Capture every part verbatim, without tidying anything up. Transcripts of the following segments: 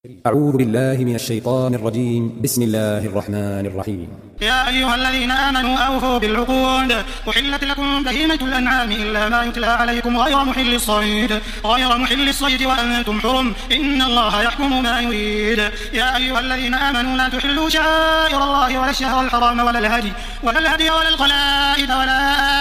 أعوذ بالله من الشيطان الرجيم. بسم الله الرحمن الرحيم. يا أيها الذين آمنوا أوفوا بالعقود أحلت لكم بهيمة الأنعام إلا ما يتلى عليكم غير محل الصيد غير محل الصيد وأنتم حرم إن الله يحكم ما يريد. يا أيها الذين آمنوا لا تحلوا شعائر الله ولا الشهر الحرام ولا الهدي ولا الهدي ولا القلائد ولا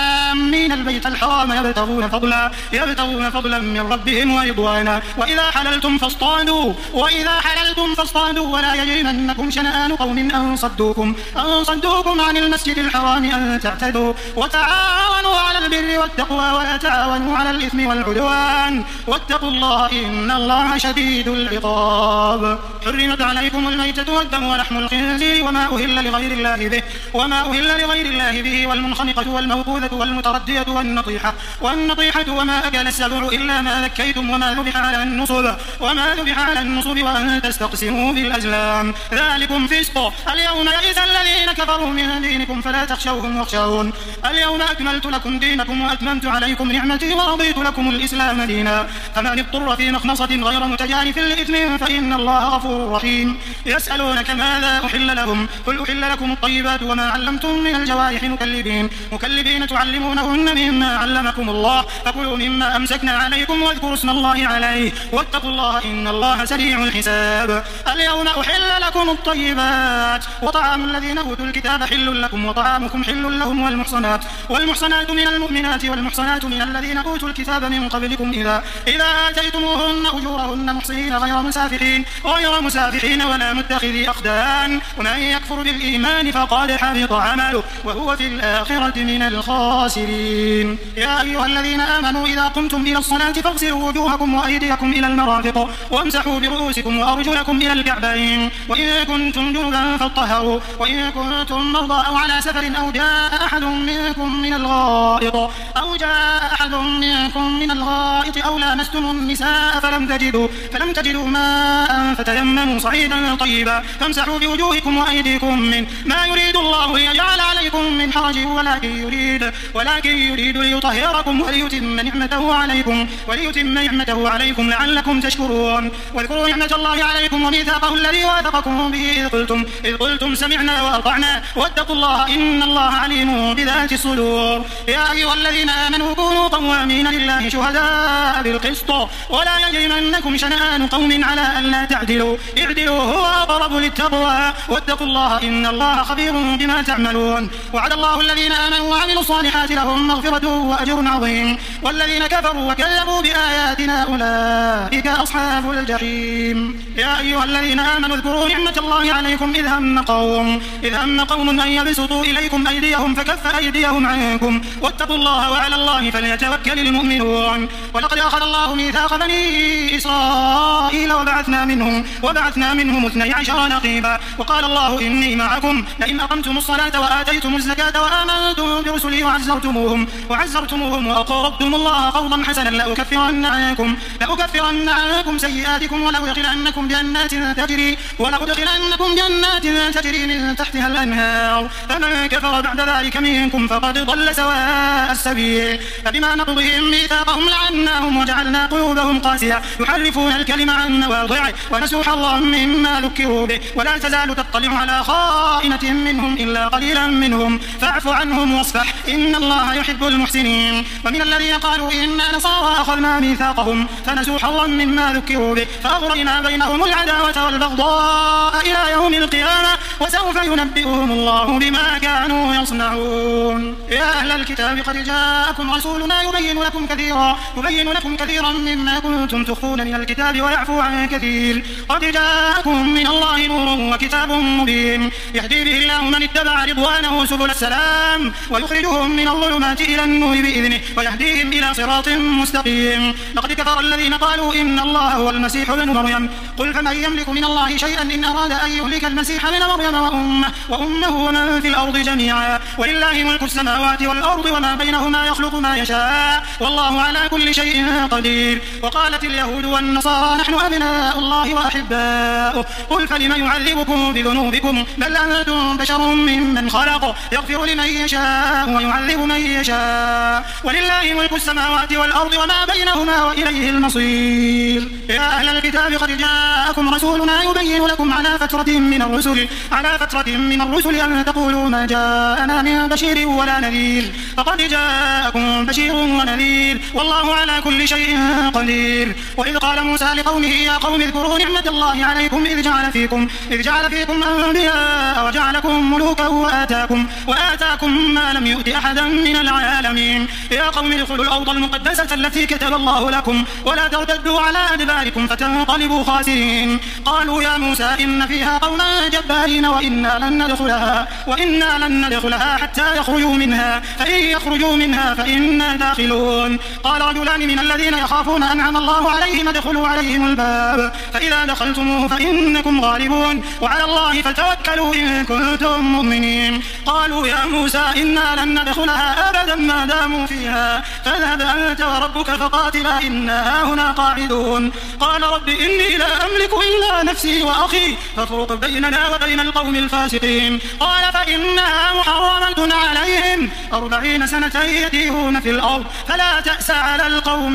آمين البيت الحرام يبتغون فضلا يبتغون فضلا من ربهم ورضوانا وإذا حللتم فاصطادوا وإذا حللتم فاصطادوا ولا يجرمنكم شنآن قوم أن صدوكم أن صدوكم عن المسجد الحرام أن تعتدوا وتعاونوا على البر والتقوى ولا تعاونوا على الإثم والعدوان واتقوا الله إن الله شديد العقاب. حرمت عليكم الميتة والدم ولحم الخنزير وما أهل لغير الله به وما أهل لغير الله به والمنخنقة والموقوذة والمتردية والنطيحة والنطيحة وما أكل السبع إلا ما ذكيتم وما ذبح على النصب وما ذبح على النصب وأن تستقسموا بالأزلام ذلكم فسق. اليوم يئس الذين كفروا من دينكم فلا تخشوهم واخشون. اليوم أكملت لكم دينكم وأتممت عليكم نعمتي ورضيت لكم الإسلام دينا فمن اضطر في مخمصة غير متجانف لإثم فإن الله غفور رحيم. يسألونك ماذا أحل لهم قل أحل لكم الطيبات وما علمتم من الجوارح مكلبين مكلبين تعلمونهن مما علمكم الله فكلوا مما أمسكنا عليكم واذكروا اسم الله عليه واتقوا الله إن الله سريع الحساب. اليوم أحل لكم الطيبات وطعام الذين أوتوا الكتاب حل لكم وطعامكم حل لهم والمحصنات والمحصنات من المؤمنات والمحصنات من الذين أوتوا الكتاب من قبلكم إذا إذا آتيتموهن أجورهن محصنين غير مسافحين غير مسافحين ولا متخذي أخدان ومن يكفر بالإيمان فقد حبط عمله وهو في الآخرة من الخاسرين. يا أيها الذين آمنوا إذا قمتم إلى الصلاة فاغسلوا وجوهكم وأيديكم إلى المرافق وامسحوا برؤوسكم وأرجلكم إلى الكعبين وإن كنتم جنبا فاطهروا وإن كنتم مرضى أو على سفر أو جاء أحد منكم من الغائط أو جاء أحد منكم من الغائط أو لامستم النساء فلم تجدوا فلم تجدوا ماء فتيمموا صعيدا طيبا فامسحوا بوجوهكم وأيديكم من ما يريد الله ليجعل عليكم من حرج ولكن يريد ولكن يريد ليطهركم وليتم نعمته عليكم وليتم نعمته عليكم لعلكم تشكرون. واذكروا نعمة الله عليكم وميثاقه الذي واثقكم به إذ قلتم إذ قلتم سمعنا وأطعنا واتقوا الله إن الله عليم بذات الصدور. يا أيها الذين آمنوا كونوا قوامين لله شهداء بالقسط ولا يجرمنكم شنآن قوم على ألا تعدلوا اعدلوا هو أقرب للتقوى واتقوا الله إن الله خبير بما تعملون. وعد الله الذين آمنوا وعملوا الصالحات لهم مغفرة وأجر عظيم والذين كفروا وكذبوا بآياتنا أولئك أصحاب الجحيم. يا أيها الذين آمنوا اذكروا نعمة الله عليكم إذ هم قوم إذ هم قوم أن يبسطوا إليكم أيديهم فكف أيديهم عنكم واتقوا الله وعلى الله فليتوكل المؤمنون. ولقد أخذ الله ميثاق بني إسرائيل وبعثنا منهم وبعثنا منهم اثني عشر نقيبا وقال الله إني معكم لئن أقمتم الصلاة وآتيتم الزكاة وآمنتم برسلي وعزرتموهم وعزرتموهم وأقرضتم الله قرضا حسنا لأكفرن عنكم لأكفرن عنكم سيئاتكم ولأدخلنكم جنات تجري ولأدخلنكم جنات تجري من تحتها الأنهار فمن كفر بعد ذلك منكم فقد ضل سواء السبيل. فبما نقضهم ميثاقهم لعناهم وجعلنا قلوبهم قاسية يحرفون الكلم عن مواضعه ونسوا حظا مما ذكروا به ولا تزال تطلع على خائنة منهم إلا قليلا منهم فاعف عنهم واصفح إن الله يحب المحسنين. ومن الذين قالوا إنا نصارى أخذنا ميثاقهم فنسوا حظا مما ذكروا به فأغرينا بينهم العداوة والبغضاء إلى يوم القيامة وسوف ينبئهم الله بما كانوا يصنعون. يا أهل الكتاب قد جاءكم رسولنا يبين لكم كثيرا يبين لكم كثيرا مما كنتم تخفون من الكتاب ويعفو عن كثير قد جاءكم من الله نور وكتاب مبين يهدي به الله من اتبع رضوانه سبل السلام ويخرجهم من الظلمات إلى النور بإذنه ويهديهم إلى صراط مستقيم. لقد كفر الذين قالوا إن الله هو المسيح ابن مريم قل فمن يملك من الله شيئا إن أراد أن يهلك المسيح ابن مريم آدم وأمه وأمه ومن في الأرض جميعا ولله ملك السماوات والأرض وما بينهما يخلق ما يشاء والله على كل شيء قدير. وقالت اليهود والنصارى نحن أبناء الله وأحباؤه قل فلم يعذبكم بذنوبكم بل أنتم بشر ممن خلق يغفر لمن يشاء ويعذب من يشاء ولله ملك السماوات والأرض وما بينهما وإليه المصير. يا أهل الكتاب قد جاءكم رسولنا يبين لكم على فترة من الرسل على فترة من الرسل أن تقولوا ما جاءنا من بشير ولا نذير فقد جاءكم بشير ونذير والله على كل شيء قدير. وإذ قال موسى لقومه يا قوم اذكروا نعمة الله عليكم إذ جعل فيكم إذ جعل فيكم أنبياء وجعلكم ملوكا وآتاكم وآتاكم ما لم يؤت أحدا من العالمين. يا قوم ادخلوا الأرض المقدسة التي كتب الله لكم ولا ترتدوا على أدباركم فتنقلبوا خاسرين. قالوا يا موسى إن فيها قوما جبارين وإنا لن ندخلها وإنا لن ندخلها حتى يخرجوا منها فإن يخرجوا منها فإنا داخلون. قال رجلان من الذين يخافون أنعم الله عليهم ادخلوا عليهم الباب فإذا دخلتموه فإنكم غالبون وعلى الله فتوكلوا إن كنتم مؤمنين. قالوا يا موسى إنا لن ندخلها أبدا ما داموا فيها فاذهب أنت وربك فقاتلا إنا هنا قاعدون. قال رب إني لا أملك إلا نفسي وأخي فافرق بيننا وبين القوم الفاسقين. قال فإنها محرمة عليهم أربعين سنة يتيهون في الأرض فلا تأس على القوم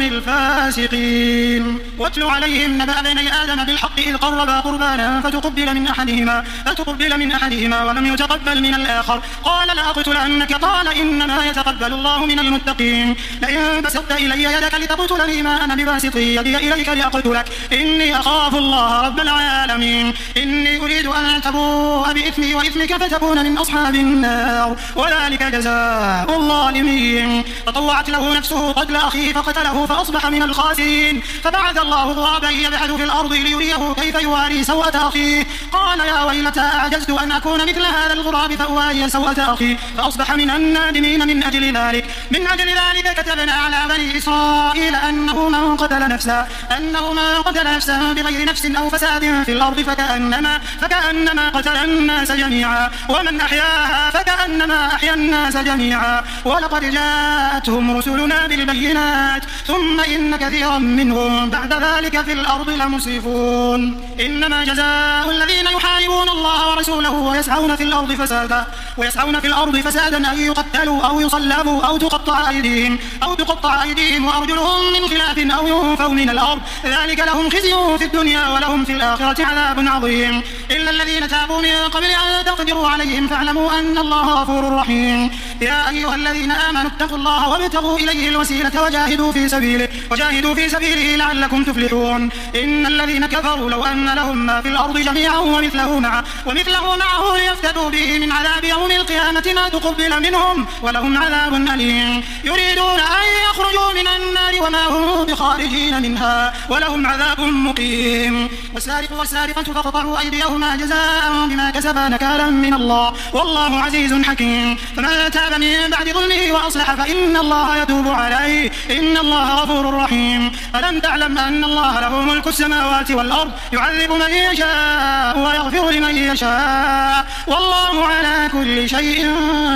الفاسقين. واتل عليهم نبأ بني آدم بالحق إذ قربا قربانا فتقبل من أحدهما فتقبل من أحدهما ولم يتقبل من الآخر قال لأقتلنك قال إنما يتقبل الله من المتقين. لئن بسطت إلي يدك لتقتلني ما أنا بباسط يدي إليك لأقتلك إني أخاف الله رب العالمين. إني أريد أن تبوء بإثمي وإثمك فتكون من أصحاب النار وذلك جزاء الظالمين. فطوعت له نفسه قتل أخيه فقتله فأصبح من الخاسرين. فبعث الله غرابا يبحث في الأرض ليريه كيف يواري سوءة أخيه قال يا ويلتى أعجزت أن أكون مثل هذا الغراب فأواري سوءة أخي فأصبح من النادمين. من أجل ذلك من أجل ذلك كتبنا على بني إسرائيل أنه من قتل نفسا أنه من قتل نفسا بغير نفس أو فساد في الأرض فكأنما فكأنما قتل الناس جميعا ومن أحياها فكأنما أحيا الناس جميعا. ولقد جاءتهم رسلنا بالبينات ثم إن كثيرا منهم بعد ذلك في الأرض لمسرفون. إنما جزاء الذين يحاربون الله ورسوله ويسعون في الأرض فسادا ويسعون في الأرض فسادا أن يقتلوا أو يصلبوا أو تقطع أيديهم أو تقطع أيديهم وأرجلهم من خلاف أو ينفوا من الأرض ذلك لهم خزي في الدنيا ولهم في الآخرة عذاب عظيم. إلا الذين تابوا من قبل أن تقدروا عليهم فاعلموا أن الله غفور رحيم. يا أيها الذين آمنوا اتقوا الله وابتغوا إليه الوسيلة وجاهدوا في سبيله وجاهدوا في سبيله لعلكم تفلحون. إن الذين كفروا لو أن لهم ما في الأرض جميعا ومثله معه ومثله معه ليفتدوا به من عذاب يوم القيامة ما تقبل منهم ولهم عذاب أليم. يريدون أن يخرجوا من النار وما هم بخارجين منها ولهم عذاب مقيم. والسارق والسارقة فاقطعوا أيديهما جزاء بما كسبا نكالا من الله والله عزيز حكيم. فمن تاب من بعد ظلمه وأصلح فإن الله يتوب عليه إن الله غفور رحيم. ألم تعلم أن الله له ملك السماوات والأرض يعذب من يشاء ويغفر لمن يشاء والله على كل شيء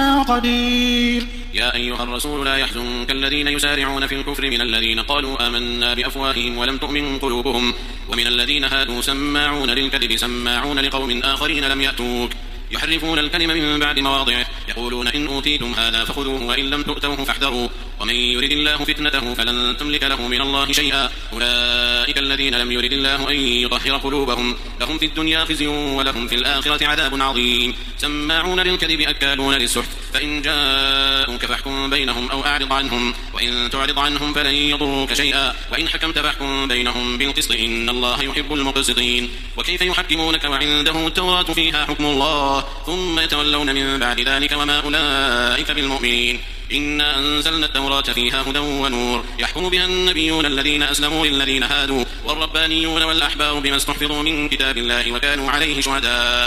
قدير. يا أيها الرسول لا يحزنك الذين يسارعون في الكفر من الذين قالوا آمنا بأفواههم ولم تؤمن قلوبهم ومن الذين هادوا سماعون للكذب سماعون لقوم آخرين لم يأتوك يحرفون الكلم من بعد مواضعه يقولون إن أوتيتم هذا فخذوه وإن لم تؤتوه فاحذروا ومن يرد الله فتنته فلن تملك له من الله شيئا أولئك الذين لم يرد الله أن يطهر قلوبهم لهم في الدنيا خزي ولهم في الآخرة عذاب عظيم. سماعون للكذب أكالون للسحت فإن جاءوك فاحكم بينهم أو أعرض عنهم وإن تعرض عنهم فلن يضروك شيئا وإن حكمت فاحكم بينهم بالقسط إن الله يحب المقسطين. وكيف يحكمونك وعنده التوراة فيها حكم الله ثم يتولون من بعد ذلك وما أولئك بالمؤمنين. إنا أنزلنا التوراة فيها هدى ونور يحكم بها النبيون الذين أسلموا للذين هادوا والربانيون والأحبار بما استحفظوا من كتاب الله وكانوا عليه شهداء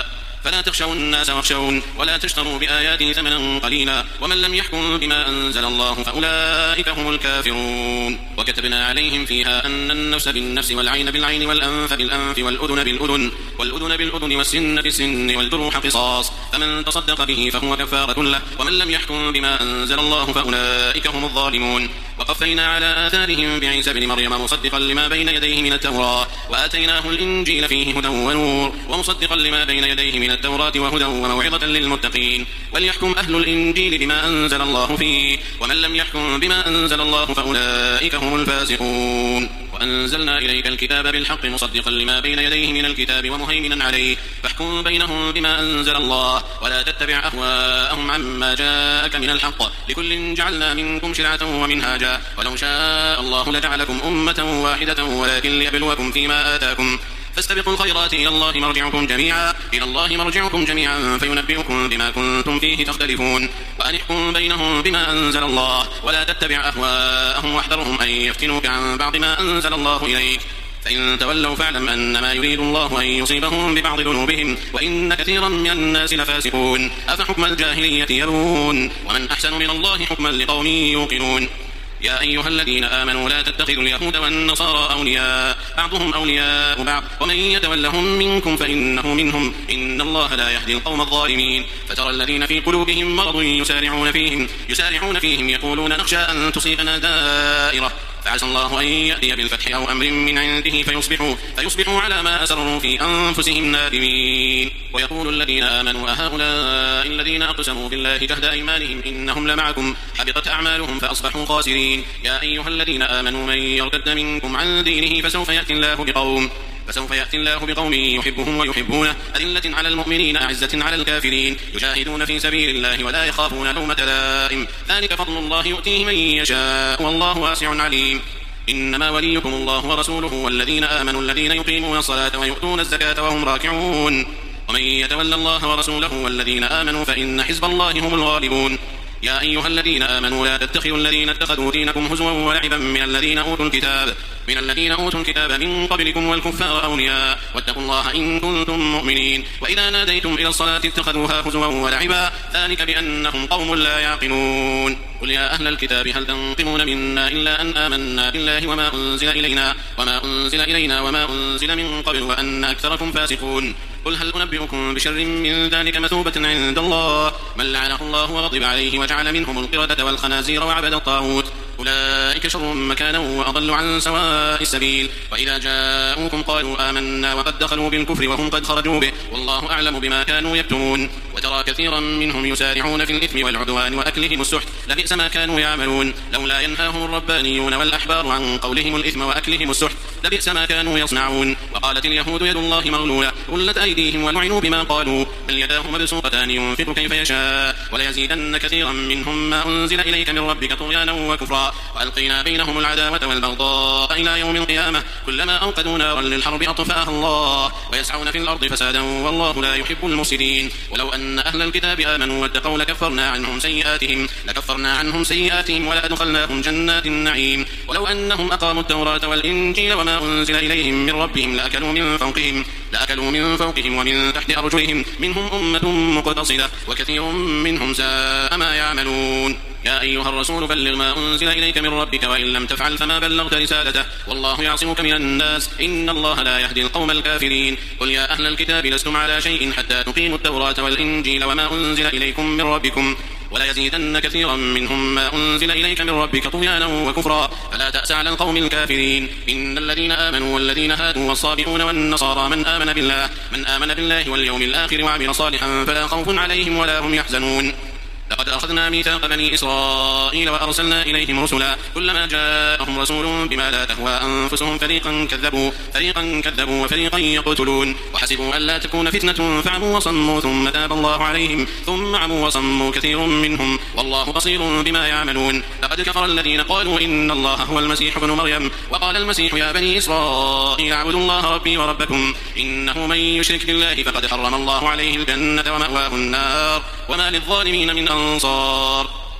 فلا تخشوا الناس واخشون ولا تشتروا بآياتي ثمنا قليلا ومن لم يحكم بما أنزل الله فأولئك هم الكافرون. وكتبنا عليهم فيها أن النفس بالنفس والعين بالعين والأنف بالأنف والأذن بالأذن والأذن بالأذن والسن بالسن والجروح قصاص، فمن تصدق به فهو كفارة له، ومن لم يحكم بما أنزل الله فأولئك هم الظالمون. وقفينا على آثارهم بعيسى بن مريم مصدقا لما بين يديه من التوراة وآتيناه الإنجيل فيه هدى ونور ومصدقا لما بين يديه من التوراة وهدى وموعظة للمتقين. وليحكم أهل الإنجيل بما أنزل الله فيه، ومن لم يحكم بما أنزل الله فأولئك هم الفاسقون. وأنزلنا إليك الكتاب بالحق مصدقا لما بين يديه من الكتاب ومهيمنا عليه، فاحكم بينهم بما أنزل الله ولا تتبع أهواءهم عما جاءك من الحق، لكل جعلنا منكم شرعة ومنهاجا ولو شاء الله لجعلكم أمة واحدة ولكن ليبلوكم فيما آتاكم، فاستبقوا الخيرات إلى الله مرجعكم جميعا إلى الله مرجعكم جميعا فينبئكم بما كنتم فيه تختلفون. وأن احكم بينهم بما أنزل الله ولا تتبع أهواءهم واحذرهم أن يفتنوك عن بعض ما أنزل الله إليك، فإن تولوا فاعلم أنما يريد الله أن يصيبهم ببعض ذنوبهم وإن كثيرا من الناس لفاسقون. أفحكم الجاهلية يبغون ومن أحسن من الله حكما لقوم يوقنون. يا أيها الذين آمنوا لا تتخذوا اليهود والنصارى أولياء بعضهم أولياء بعض ومن يتولهم منكم فإنه منهم إن الله لا يهدي القوم الظالمين. فترى الذين في قلوبهم مرض يسارعون فيهم يسارعون فيهم يقولون نخشى أن تصيبنا دائرة فعسى الله أن يأتي بالفتح أو أمر من عنده فيصبحوا, فيصبحوا على ما أسروا في أنفسهم نادمين. ويقول الذين آمنوا أهؤلاء الذين أقسموا بالله جهد أيمانهم إنهم لمعكم حبطت أعمالهم فأصبحوا خاسرين. يا أيها الذين آمنوا من يرتد منكم عن دينه فسوف يأتي الله بقوم فسوف يأتي الله بقوم يحبهم ويحبونه أذلة على المؤمنين أعزة على الكافرين يجاهدون في سبيل الله ولا يخافون لومة لائم ذلك فضل الله يؤتيه من يشاء والله واسع عليم. إنما وليكم الله ورسوله والذين آمنوا الذين يقيمون الصلاة ويؤتون الزكاة وهم راكعون ومن يتولى الله ورسوله والذين آمنوا فإن حزب الله هم الغالبون. يا أيها الذين آمنوا لا تتخذوا الذين اتخذوا دينكم هزوا ولعبا من الذين أوتوا الكتاب من الذين أوتوا الكتاب من قبلكم والكفار أولياء واتقوا الله إن كنتم مؤمنين. وإذا ناديتم إلى الصلاة اتخذوها هزوا ولعبا ذلك بأنهم قوم لا يعقلون. قل يا أهل الكتاب هل تنقمون منا إلا أن آمنا بالله وما أنزل إلينا وما أنزل إلينا وما أنزل من قبل وأن أكثركم فاسقون. قل هل أنبئكم بشر من ذلك مثوبة عند الله من لعنه الله وغضب عليه وجعل منهم القردة والخنازير وعبد الطاغوت أولئك شر مكانا وأضل عن سواء السبيل. وإذا جاءوكم قالوا آمنا وقد دخلوا بالكفر وهم قد خرجوا به والله أعلم بما كانوا يكتمون. وترى كثيرا منهم يسارعون في الإثم والعدوان وأكلهم السحت لبئس ما كانوا يعملون. لولا ينهاهم الربانيون والأحبار عن قولهم الإثم وأكلهم السحت لبئس ما كانوا يصنعون. وقالت اليهود يد الله مغلولة غلت أيديهم ولعنوا بما قالوا بل يداه مبسوطتان ينفق كيف يشاء وليزيدن كثيرا منهم ما أنزل إليك من ربك طغيانا وكفرا وألقينا بينهم العداوة والبغضاء إلى يوم القيامة كلما أوقدوا نارا للحرب أطفأها الله ويسعون في الأرض فسادا والله لا يحب المفسدين. ولو أن أهل الكتاب آمنوا واتقوا لكفرنا عنهم سيئاتهم لكفرنا عنهم سيئاتهم ولأدخلناهم جنات النعيم. ولو أنهم أقاموا التوراة والإنجيل وما أنزل إليهم من ربهم لأكلوا من فوقهم لأكلوا من فوقهم ومن تحت أرجلهم منهم أمة مقتصدة وكثير منهم ساء ما يعملون. يا أيها الرسول بلغ ما أنزل إليك من ربك وإن لم تفعل فما بلغت رسالته والله يعصمك من الناس إن الله لا يهدي القوم الكافرين. قل يا أهل الكتاب لستم على شيء حتى تقيموا التوراة والإنجيل وما أنزل إليكم من ربكم ولا يزيدن كثيرا منهم ما أنزل إليك من ربك طغيانا وكفرا فلا تأس على القوم الكافرين. إن الذين آمنوا والذين هادوا والصابئون والنصارى من آمن بالله من آمن بالله واليوم الآخر وعمل صالحا فلا خوف عليهم ولا هم يحزنون. لقد أخذنا ميثاق بني إسرائيل وأرسلنا إليهم رسلا كلما جاءهم رسول بما لا تهوى أنفسهم فريقا كذبوا فريقا كذبوا وفريقا يقتلون وحسبوا أن لا تكون فتنة فعموا وصموا ثم تاب الله عليهم ثم عموا وصموا كثير منهم والله بصير بما يعملون. لقد كفر الذين قالوا إن الله هو المسيح ابن مريم وقال المسيح يا بني إسرائيل اعبدوا الله ربي وربكم إنه من يشرك بالله فقد حرم الله عليه الجنة ومأواه النار وما للظالمين من أنصار.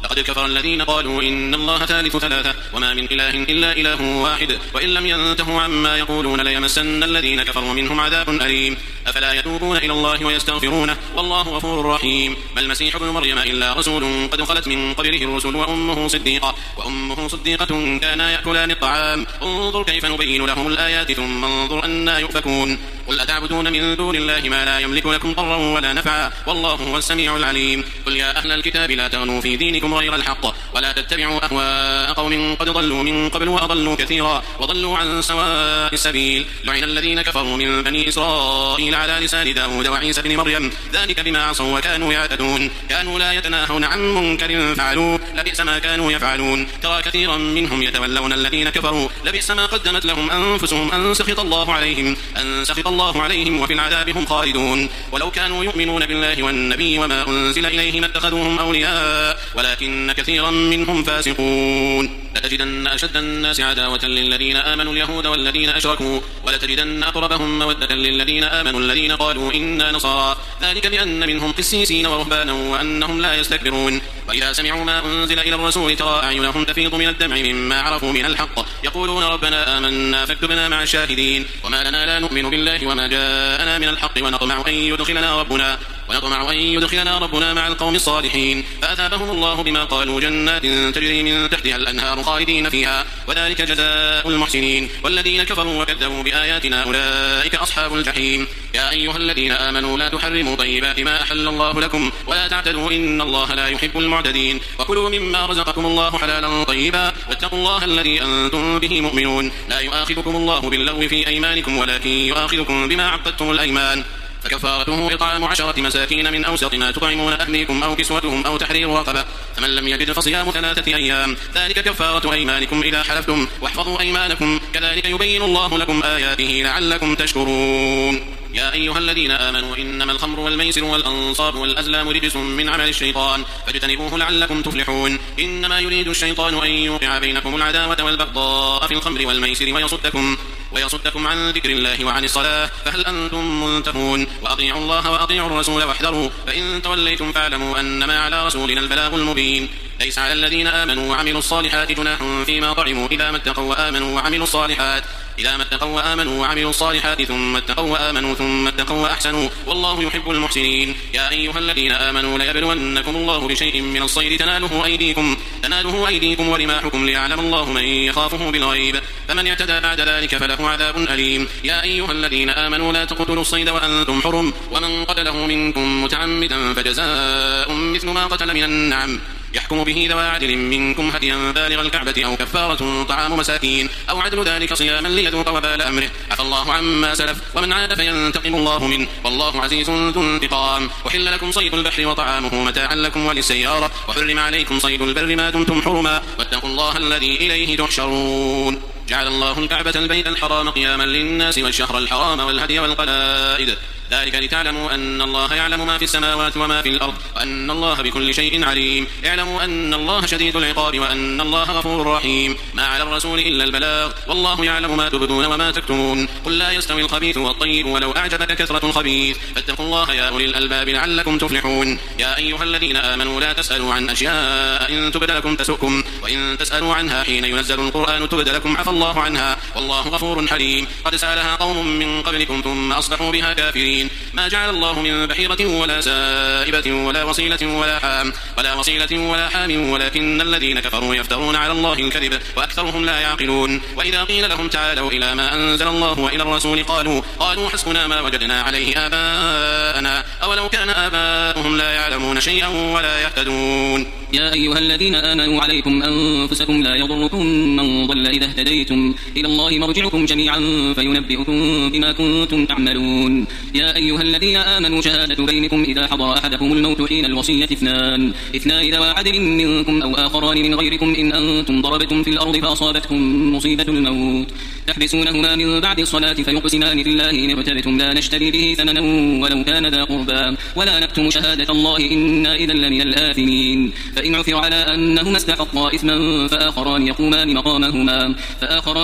لقد كفر الذين قالوا إن الله ثالث ثلاثة وما من إله إلا إله واحد وإن لم ينتهوا عما يقولون ليمسن الذين كفروا منهم عذاب أليم أفلا يتوبون إلى الله ويستغفرونه والله غفور رحيم ما المسيح ابن مريم إلا رسول قد خلت من قبله الرسل وأمه صديقة وأمه صديقة كانا يأكلان الطعام انظر كيف نبين لهم الآيات ثم انظر أنا يؤفكون قل أتعبدون من دون الله ما لا يملك لكم ضرا ولا نفعا والله هو السميع العليم قل يا أهل الكتاب لا تغلوا في دينكم غير الحق ولا تتبعوا أهواء قوم قد ضلوا من قبل وأضلوا كثيرا وضلوا عن سواء السبيل لعن الذين كفروا من بني إسرائيل على لسان داود وعيسى بن مريم ذلك بما عصوا وكانوا يعتدون كانوا لا يتناهون عن منكر فعلوه لبئس ما كانوا يفعلون ترى كثيرا منهم يتولون الذين كفروا لبئس ما قدمت لهم أنفسهم أن سخط الله عليهم أن سخط الله عليهم وفي العذاب هم خالدون ولو كانوا يؤمنون بالله والنبي وما أنزل إليه ما اتخذوهم أولياء ولكن كثيرا منهم فاسقون لتجدن أشد الناس عداوة للذين آمنوا اليهود والذين أشركوا ولتجدن أقربهم مودة للذين آمنوا الذين قالوا إنا نصارى ذلك بأن منهم قسيسين ورهبانا وأنهم لا يستكبرون وإذا سمعوا ما أنزل إلى الرسول ترى أعينهم تفيض من الدمع مما عرفوا من الحق يقولون ربنا آمنا فاكتبنا مع الشاهدين وما لنا لا نؤمن بالله وما جاءنا من الحق ونطمع أن يدخلنا ربنا ونطمع أن يدخلنا ربنا مع القوم الصالحين فأثابهم الله بما قالوا جنات تجري من تحتها الأنهار خالدين فيها وذلك جزاء المحسنين والذين كفروا وكذبوا بآياتنا أولئك أصحاب الجحيم يا أيها الذين آمنوا لا تحرموا طيبات ما أحل الله لكم ولا تعتدوا إن الله لا يحب المعتدين وكلوا مما رزقكم الله حلالا طيبا واتقوا الله الذي أنتم به مؤمنون لا يؤاخذكم الله باللغو في أيمانكم ولكن يؤاخذكم بما عقدتم الأيمان فكفارته إطعام عشرة مساكين من أوسط ما تطعمون أهليكم أو كسوتهم أو تحرير رقبة فمن لم يجد فصيام ثلاثة أيام ذلك كفارة أيمانكم إذا حلفتم واحفظوا أيمانكم كذلك يبين الله لكم آياته لعلكم تشكرون يا أيها الذين آمنوا إنما الخمر والميسر والأنصاب والأزلام رجس من عمل الشيطان فاجتنبوه لعلكم تفلحون إنما يريد الشيطان أن يوقع بينكم العداوة والبغضاء في الخمر والميسر ويصدكم ويصدكم عن ذكر الله وعن الصلاة فهل أنتم منتهون وأطيعوا الله وأطيعوا الرسول واحذروا فإن توليتم فاعلموا أنما على رسولنا البلاغ المبين ليس على الذين آمنوا وعملوا الصالحات جناح فيما طعموا إذا ما اتقوا وآمنوا وعملوا الصالحات إذا ما اتقوا وآمنوا وعملوا الصالحات ثم اتقوا وآمنوا ثم اتقوا وأحسنوا والله يحب المحسنين يا أيها الذين آمنوا ليبلونكم الله بشيء من الصيد تناله أيديكم تناله أيديكم ورماحكم ليعلم الله من يخافه بالغيب فمن اعتدى بعد ذلك فله عذاب أليم يا أيها الذين آمنوا لا تقتلوا الصيد وأنتم حرم ومن قتله منكم متعمدا فجزاء مثل ما قتل من النعم يحكم به ذوى عدل منكم هديا بالغ الكعبة أو كفارة طعام مساكين أو عدل ذلك صياما ليذوق وبال أمره عفى الله عما سلف ومن عاد فينتقم الله منه والله عزيز ذو انتقام وحل لكم صيد البحر وطعامه متاعا لكم وللسيارة وحرم عليكم صيد البر ما دمتم حرما واتقوا الله الذي إليه تحشرون جعل الله الكعبة البيت الحرام قياما للناس والشهر الحرام والهدي والقلائد ذلك لتعلموا أن الله يعلم ما في السماوات وما في الأرض وأن الله بكل شيء عليم اعلموا أن الله شديد العقاب وأن الله غفور رحيم ما على الرسول إلا البلاغ والله يعلم ما تبدون وما تكتمون قل لا يستوي الخبيث والطيب ولو أعجبك كثرة الخبيث فاتقوا الله يا أولي الألباب لعلكم تفلحون يا أيها الذين آمنوا لا تسألوا عن أشياء إن تبد لكم تسؤكم وإن تسألوا عنها حين ينزل القرآن تبد لكم عفى الله عنها والله غفور حليم قد سألها قوم من قبلكم ثم أصبحوا بها كافرين ما جعل الله من بحيرة ولا سائبة ولا وصيلة ولا حام ولا وصيلة ولا حام ولكن الذين كفروا يفترون على الله الكذب وأكثرهم لا يعقلون وإذا قيل لهم تعالوا إلى ما أنزل الله وإلى الرسول قالوا قالوا حسبنا ما وجدنا عليه آباءنا أولو كان آباؤهم لا يعلمون شيئا ولا يهتدون يا أيها الذين آمنوا عليكم أنفسكم لا يضركم من ضل إذا اهتديتم إلى الله مرجعكم جميعا فينبئكم بما كنتم تعملون يا أيها الذين آمنوا شهادة بينكم إذا حضر أحدكم الموت حين الوصية اثنان اثنان ذوى عدل منكم أو آخران من غيركم إن أنتم ضربتم في الأرض فأصابتكم مصيبة الموت تحبسونهما من بعد الصلاة فيقسمان بالله إن ارتبتم لا نشتري به ثمنا ولو كان ذا قربى ولا نكتم شهادة الله إنا إذا لمن الآثمين فإن عثر على أنهما استحقا إثما فآخران يقومان مقامهما فآخران يقومان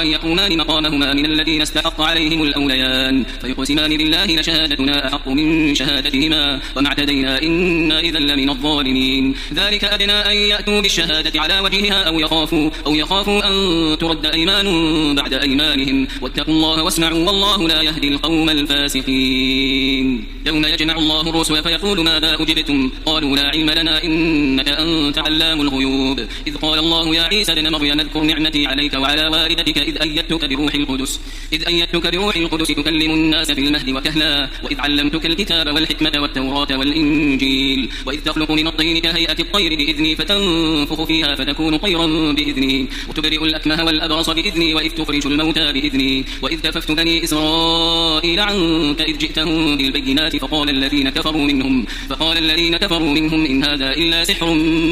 يرفعان مقامهما من الذين استحق عليهم الأوليان فيقسمان بالله لشهادتنا أحق من شهادتهما وما اعتدينا إنا إذا لمن الظالمين ذلك أدنى أن يأتوا بالشهادة على وجهها أو يخافوا, أو يخافوا أن ترد أيمان بعد أيمانهم واتقوا الله واسمعوا والله لا يهدي القوم الفاسقين يوم يجمع الله الرسل فيقول ماذا أجبتم قالوا لا علم لنا إنك أنت علام الغيوب إذ قال الله يا عيسى ابن مريم اذكر نعمتي عليك وعلى والدتك إذ أيدتك بروح القدس إذ أيدتك بروح القدس تكلم الناس في المهد وكهلا وإذ علمتك الكتاب والحكمة والتوراة والإنجيل وإذ تخلق من الطين كهيئة الطير بإذني فتنفخ فيها فتكون طيرا بإذني وتبرئ الأكمه والأبرص بإذني وإذ تخرج الموتى بإذني وإذ كففت بني إسرائيل عنك إذ جئتهم بالبينات فقال الذين كفروا منهم فقال الذين كفروا منهم إن هذا إلا سحر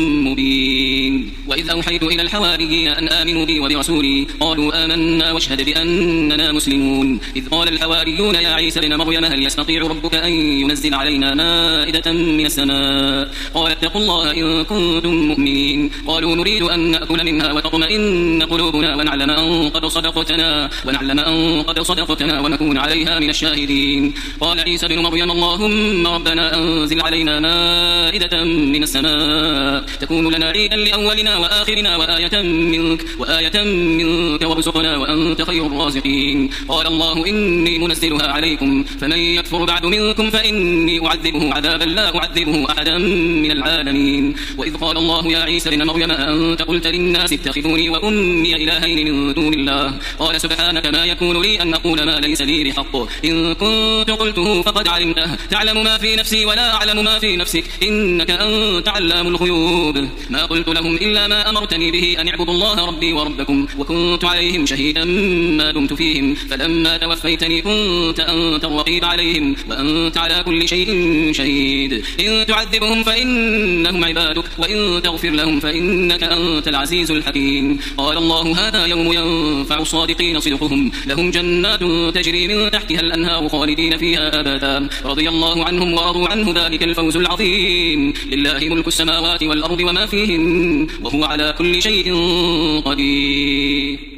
مبين وإذ أوحيت إلى الحواريين أن آمنوا بي وبرسولي قالوا آمنا واشهد بأننا مسلمون إذ قال الحواريون يا عيسى ابن مريم هل يستطيع ربك أن ينزل علينا مائدة من السماء قال اتقوا الله إن كنتم مؤمنين قالوا نريد أن نأكل منها وتطمئن قلوبنا ونعلم أن قد صدقتنا ونعلم أن قد صدقتنا ونكون عليها من الشاهدين قال عيسى ابن مريم اللهم ربنا أنزل علينا مائدة من السماء تكون لنا عيدا لأولنا وآخرنا وآية منك وآية منك وارزقنا وأنت خير الرازقين قال الله إني منزلها عليكم فمن يكفر بعد منكم فإني أعذبه عذابا لا أعذبه أحدا من العالمين وإذ قال الله يا عيسى ابن مريم أنت قلت للناس اتخذوني وأمي إلهين من دون الله قال سبحانك ما يكون لي أن أقول ما ليس لي بحق إن كنت قلته فقد علمته تعلم ما في نفسي ولا أعلم ما في نفسك إنك أنت علام الغيوب ما قلت لهم إلا ما أمرتني به أن اعبدوا الله ربي وربكم وكنت عليهم شهيدا ما دمت فيهم فلما توفيتني كنت أنت الرقيب عليهم وأنت على كل شيء شهيد إن تعذبهم فإنهم عبادك وإن تغفر لهم فإنك أنت العزيز الحكيم قال الله هذا يوم ينفع الصادقين صدقهم لهم جنات تجري من تحتها الأنهار خالدين فيها أبدا رضي الله عنهم ورضوا عنه ذلك الفوز العظيم لله ملك السماوات والأرض وما فيهن وهو على كل شيء قدير